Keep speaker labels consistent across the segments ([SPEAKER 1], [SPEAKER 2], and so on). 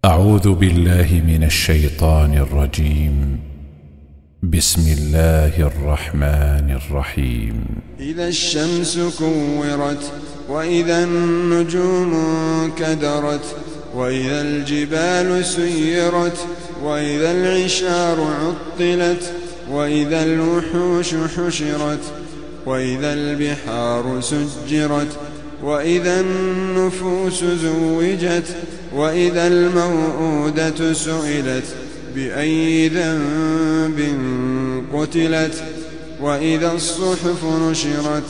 [SPEAKER 1] أعوذ بالله من الشيطان الرجيم. بسم الله الرحمن الرحيم.
[SPEAKER 2] إذا الشمس كورت وإذا النجوم انكدرت وإذا الجبال سيرت وإذا العشار عطلت وإذا الوحوش حشرت وإذا البحار سجرت وإذا النفوس زوجت وإذا الموءودة سئلت بأي ذنب قتلت وإذا الصحف نشرت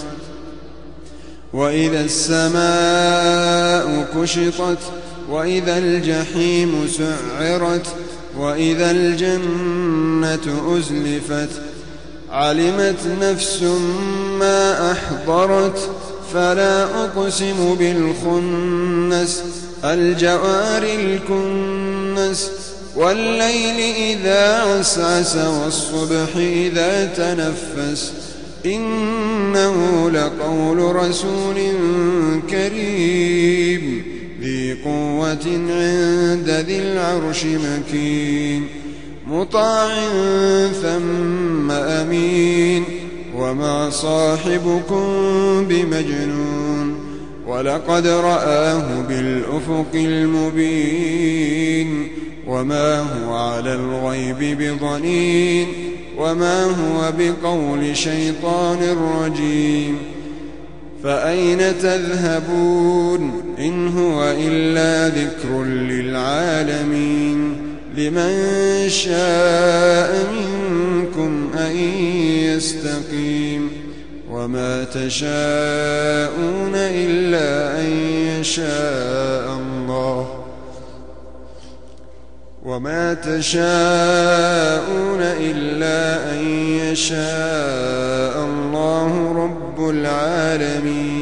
[SPEAKER 2] وإذا السماء كشطت وإذا الجحيم سعرت وإذا الجنة أزلفت علمت نفس ما أحضرت فلا أقسم بالخنس الجوار الكنس والليل إذا عسعس والصبح إذا تنفس إنه لقول رسول كريم ذي قوة عند ذي العرش مكين مطاع ثم أمين وما صاحبكم بمجنون ولقد رآه بالأفق المبين وما هو على الغيب بضنين وما هو بقول شيطان رجيم فأين تذهبون إن هو إلا ذكر للعالمين لمن شاء منكم أن يستقيم وما تشاءون إلا أن يشاء الله وما تشاءون إلا أن يشاء الله رب العالمين.